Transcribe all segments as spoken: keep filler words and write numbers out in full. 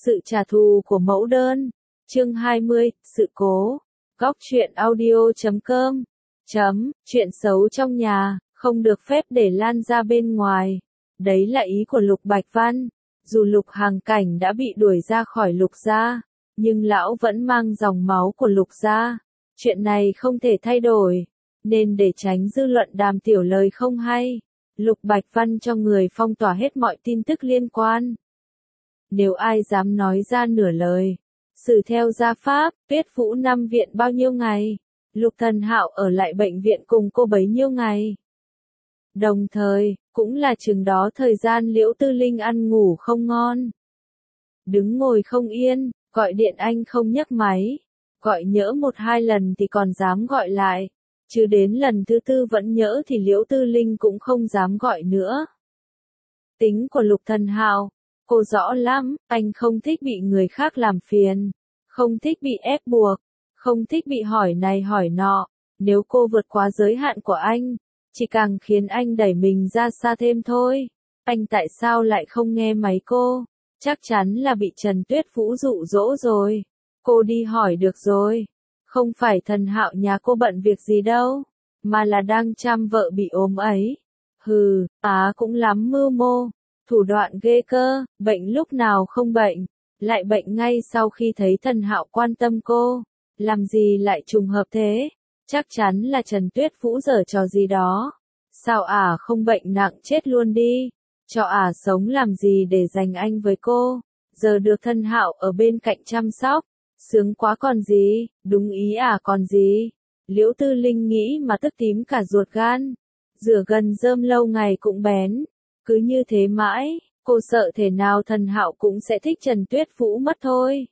Sự trả thù của mẫu đơn. Chương hai mươi, sự cố. Góc truyện audio chấm com. Chấm, chuyện xấu trong nhà, không được phép để lan ra bên ngoài. Đấy là ý của Lục Bạch Văn. Dù Lục Hàng Cảnh đã bị đuổi ra khỏi Lục gia, nhưng lão vẫn mang dòng máu của Lục gia. Chuyện này không thể thay đổi, nên để tránh dư luận đàm tiểu lời không hay, Lục Bạch Văn cho người phong tỏa hết mọi tin tức liên quan. Nếu ai dám nói ra nửa lời, xử theo gia pháp, Tuyết Vũ nằm viện bao nhiêu ngày, Lục Thần Hạo ở lại bệnh viện cùng cô bấy nhiêu ngày. Đồng thời, cũng là chừng đó thời gian Liễu Tư Linh ăn ngủ không ngon. Đứng ngồi không yên, gọi điện anh không nhấc máy, gọi nhỡ một hai lần thì còn dám gọi lại, chứ đến lần thứ tư vẫn nhỡ thì Liễu Tư Linh cũng không dám gọi nữa. Tính của Lục Thần Hạo, cô rõ lắm, anh không thích bị người khác làm phiền, không thích bị ép buộc, không thích bị hỏi này hỏi nọ. Nếu cô vượt quá giới hạn của anh, chỉ càng khiến anh đẩy mình ra xa thêm thôi. Anh tại sao lại không nghe máy cô? Chắc chắn là bị Trần Tuyết Vũ dụ dỗ rồi. Cô đi hỏi được rồi. Không phải Thần Hạo nhà cô bận việc gì đâu, mà là đang chăm vợ bị ốm ấy. Hừ, á cũng lắm mưu mô, thủ đoạn ghê cơ, bệnh lúc nào không bệnh, lại bệnh ngay sau khi thấy Thần Hạo quan tâm cô. Làm gì lại trùng hợp thế? Chắc chắn là Trần Tuyết Vũ giở trò gì đó. Sao ả không bệnh nặng chết luôn đi? Cho ả sống làm gì để giành anh với cô? Giờ được Thần Hạo ở bên cạnh chăm sóc, sướng quá còn gì, đúng ý ả còn gì. Liễu Tư Linh nghĩ mà tức tím cả ruột gan. Rửa gần rơm lâu ngày cũng bén. Cứ như thế mãi, cô sợ thể nào Thần Hạo cũng sẽ thích Trần Tuyết Vũ mất thôi.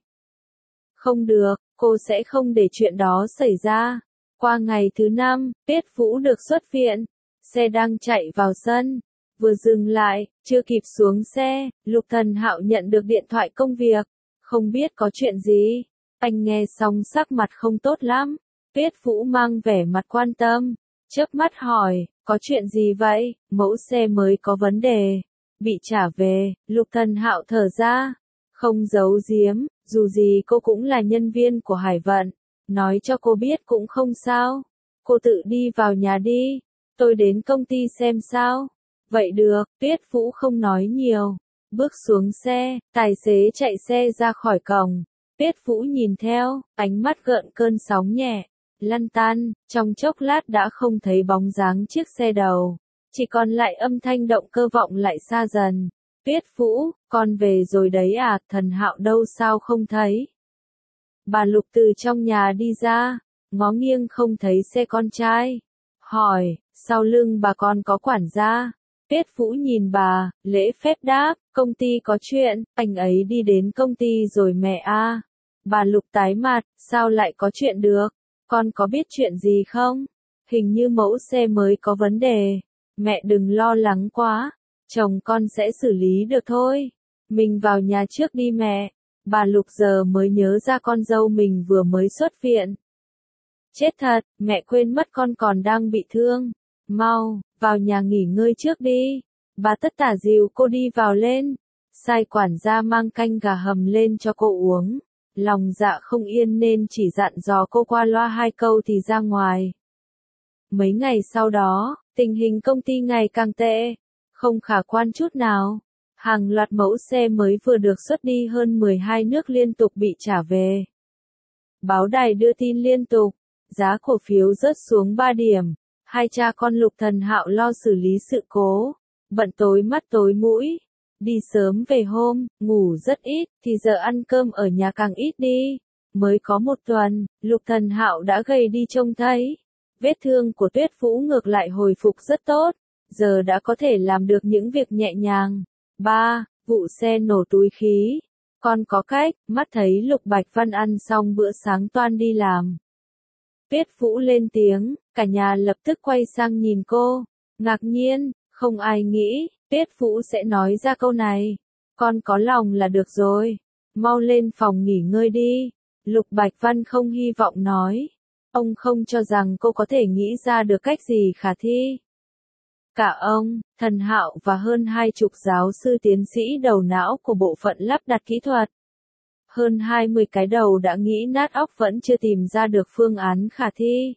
Không được, cô sẽ không để chuyện đó xảy ra. Qua ngày thứ năm, Tuyết Vũ được xuất viện. Xe đang chạy vào sân, vừa dừng lại, chưa kịp xuống xe, Lục Thần Hạo nhận được điện thoại công việc. Không biết có chuyện gì. Anh nghe xong sắc mặt không tốt lắm. Tuyết Vũ mang vẻ mặt quan tâm, chớp mắt hỏi, có chuyện gì vậy? Mẫu xe mới có vấn đề, bị trả về. Lục Thần Hạo thở ra, không giấu giếm, dù gì cô cũng là nhân viên của Hải Vận, nói cho cô biết cũng không sao. Cô tự đi vào nhà đi, tôi đến công ty xem sao. Vậy được, Tuyết Vũ không nói nhiều, bước xuống xe, tài xế chạy xe ra khỏi cổng. Tuyết Vũ nhìn theo, ánh mắt gợn cơn sóng nhẹ, lăn tăn, trong chốc lát đã không thấy bóng dáng chiếc xe đầu, chỉ còn lại âm thanh động cơ vọng lại xa dần. Tuyết Vũ, con về rồi đấy à? Thần Hạo đâu sao không thấy? Bà Lục từ trong nhà đi ra, ngó nghiêng không thấy xe con trai, hỏi, sau lưng bà con có quản gia. Tuyết Vũ nhìn bà, lễ phép đáp, công ty có chuyện, anh ấy đi đến công ty rồi mẹ a. Bà Lục tái mặt, sao lại có chuyện được? Con có biết chuyện gì không? Hình như mẫu xe mới có vấn đề. Mẹ đừng lo lắng quá, chồng con sẽ xử lý được thôi. Mình vào nhà trước đi mẹ. Bà Lục giờ mới nhớ ra con dâu mình vừa mới xuất viện. Chết thật, mẹ quên mất con còn đang bị thương. Mau, vào nhà nghỉ ngơi trước đi. Bà Tất Tả dìu cô đi vào lên. Sai quản gia mang canh gà hầm lên cho cô uống. Lòng dạ không yên nên chỉ dặn dò cô qua loa hai câu thì ra ngoài. Mấy ngày sau đó, tình hình công ty ngày càng tệ, không khả quan chút nào. Hàng loạt mẫu xe mới vừa được xuất đi hơn mười hai nước liên tục bị trả về. Báo đài đưa tin liên tục, giá cổ phiếu rớt xuống ba điểm. Hai cha con Lục Thần Hạo lo xử lý sự cố, bận tối mắt tối mũi. Đi sớm về hôm, ngủ rất ít, thì giờ ăn cơm ở nhà càng ít đi. Mới có một tuần, Lục Thần Hạo đã gầy đi trông thấy. Vết thương của Tuyết Vũ ngược lại hồi phục rất tốt, giờ đã có thể làm được những việc nhẹ nhàng. Ba, vụ xe nổ túi khí. Con có cách, mắt thấy Lục Bạch Văn ăn xong bữa sáng toan đi làm. Tuyết Vũ lên tiếng, cả nhà lập tức quay sang nhìn cô. Ngạc nhiên, không ai nghĩ Tuyết Vũ sẽ nói ra câu này. Con có lòng là được rồi. Mau lên phòng nghỉ ngơi đi. Lục Bạch Văn không hy vọng nói. Ông không cho rằng cô có thể nghĩ ra được cách gì khả thi. Cả ông, Thần Hạo và hơn hai chục giáo sư tiến sĩ đầu não của bộ phận lắp đặt kỹ thuật, Hơn hai mươi cái đầu đã nghĩ nát óc vẫn chưa tìm ra được phương án khả thi.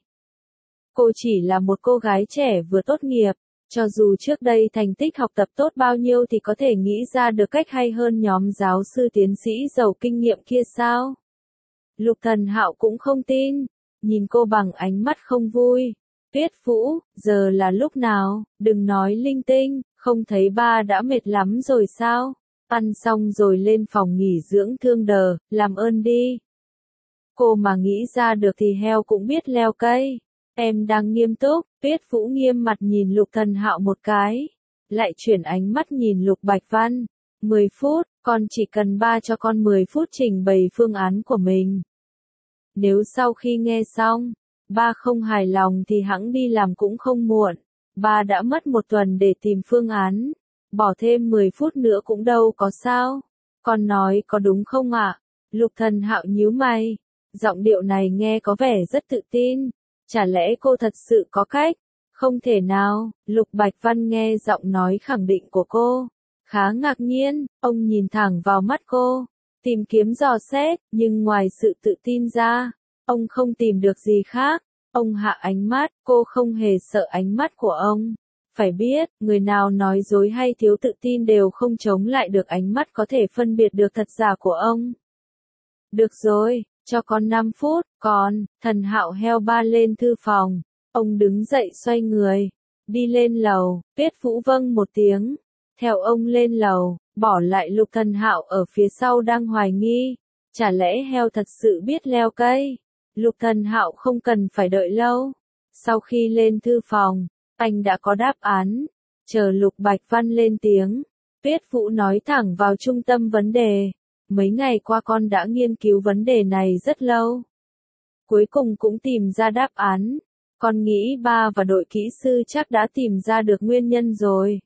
Cô chỉ là một cô gái trẻ vừa tốt nghiệp, cho dù trước đây thành tích học tập tốt bao nhiêu thì có thể nghĩ ra được cách hay hơn nhóm giáo sư tiến sĩ giàu kinh nghiệm kia sao? Lục Thần Hạo cũng không tin, nhìn cô bằng ánh mắt không vui. Tuyết Vũ, giờ là lúc nào, đừng nói linh tinh, không thấy ba đã mệt lắm rồi sao? Ăn xong rồi lên phòng nghỉ dưỡng thương đờ, làm ơn đi. Cô mà nghĩ ra được thì heo cũng biết leo cây. Em đang nghiêm túc, Tuyết Vũ nghiêm mặt nhìn Lục Thần Hạo một cái. Lại chuyển ánh mắt nhìn Lục Bạch Văn. mười phút, con chỉ cần ba cho con mười phút trình bày phương án của mình. Nếu sau khi nghe xong, ba không hài lòng thì hẵng đi làm cũng không muộn. Ba đã mất một tuần để tìm phương án. Bỏ thêm mười phút nữa cũng đâu có sao. Con nói có đúng không ạ? Lục Thần Hạo nhíu mày. Giọng điệu này nghe có vẻ rất tự tin. Chả lẽ cô thật sự có cách? Không thể nào. Lục Bạch Văn nghe giọng nói khẳng định của cô. Khá ngạc nhiên, ông nhìn thẳng vào mắt cô. Tìm kiếm dò xét, nhưng ngoài sự tự tin ra, ông không tìm được gì khác. Ông hạ ánh mắt, cô không hề sợ ánh mắt của ông. Phải biết, người nào nói dối hay thiếu tự tin đều không chống lại được ánh mắt có thể phân biệt được thật giả của ông. Được rồi, cho con năm phút, con, Thần Hạo heo ba lên thư phòng. Ông đứng dậy xoay người, đi lên lầu, Tuyết Vũ vâng một tiếng. Theo ông lên lầu, bỏ lại Lục Thần Hạo ở phía sau đang hoài nghi. Chả lẽ heo thật sự biết leo cây? Lục Thần Hạo không cần phải đợi lâu. Sau khi lên thư phòng, anh đã có đáp án. Chờ Lục Bạch Văn lên tiếng, Tuyết Vũ nói thẳng vào trung tâm vấn đề. Mấy ngày qua con đã nghiên cứu vấn đề này rất lâu. Cuối cùng cũng tìm ra đáp án. Con nghĩ ba và đội kỹ sư chắc đã tìm ra được nguyên nhân rồi.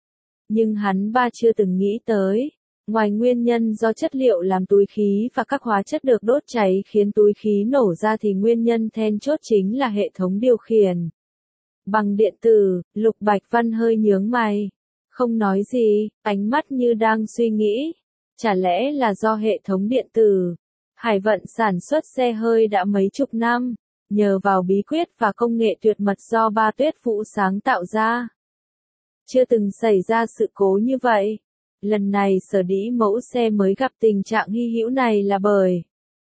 Nhưng hắn ba chưa từng nghĩ tới. Ngoài nguyên nhân do chất liệu làm túi khí và các hóa chất được đốt cháy khiến túi khí nổ ra thì nguyên nhân then chốt chính là hệ thống điều khiển bằng điện tử. Lục Bạch Văn hơi nhướng mày. Không nói gì, ánh mắt như đang suy nghĩ. Chả lẽ là do hệ thống điện tử? Hải Vận sản xuất xe hơi đã mấy chục năm, nhờ vào bí quyết và công nghệ tuyệt mật do ba Tuyết Vũ sáng tạo ra. Chưa từng xảy ra sự cố như vậy. Lần này sở dĩ mẫu xe mới gặp tình trạng hy hữu này là bởi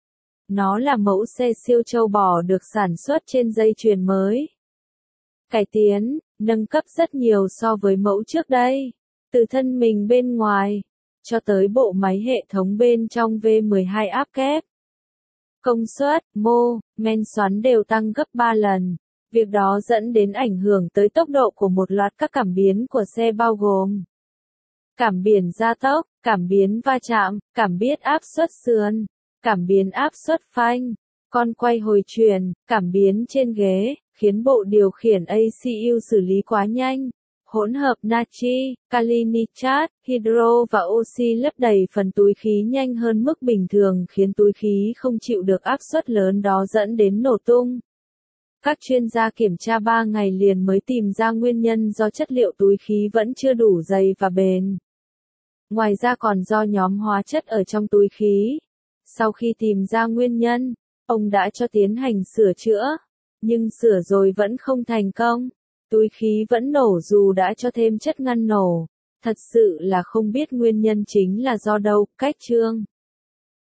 nó là mẫu xe siêu châu bò được sản xuất trên dây chuyền mới. Cải tiến, nâng cấp rất nhiều so với mẫu trước đây. Từ thân mình bên ngoài, cho tới bộ máy hệ thống bên trong V mười hai áp kép. Công suất, mô, men xoắn đều tăng gấp ba lần. Việc đó dẫn đến ảnh hưởng tới tốc độ của một loạt các cảm biến của xe bao gồm cảm biến gia tốc, cảm biến va chạm, cảm biến áp suất sườn, cảm biến áp suất phanh, con quay hồi chuyển, cảm biến trên ghế, khiến bộ điều khiển a xê u xử lý quá nhanh. Hỗn hợp natri, kali nitrat, hydro và oxy lấp đầy phần túi khí nhanh hơn mức bình thường khiến túi khí không chịu được áp suất lớn đó dẫn đến nổ tung. Các chuyên gia kiểm tra ba ngày liền mới tìm ra nguyên nhân do chất liệu túi khí vẫn chưa đủ dày và bền. Ngoài ra còn do nhóm hóa chất ở trong túi khí. Sau khi tìm ra nguyên nhân, ông đã cho tiến hành sửa chữa. Nhưng sửa rồi vẫn không thành công. Túi khí vẫn nổ dù đã cho thêm chất ngăn nổ. Thật sự là không biết nguyên nhân chính là do đâu. Cách chương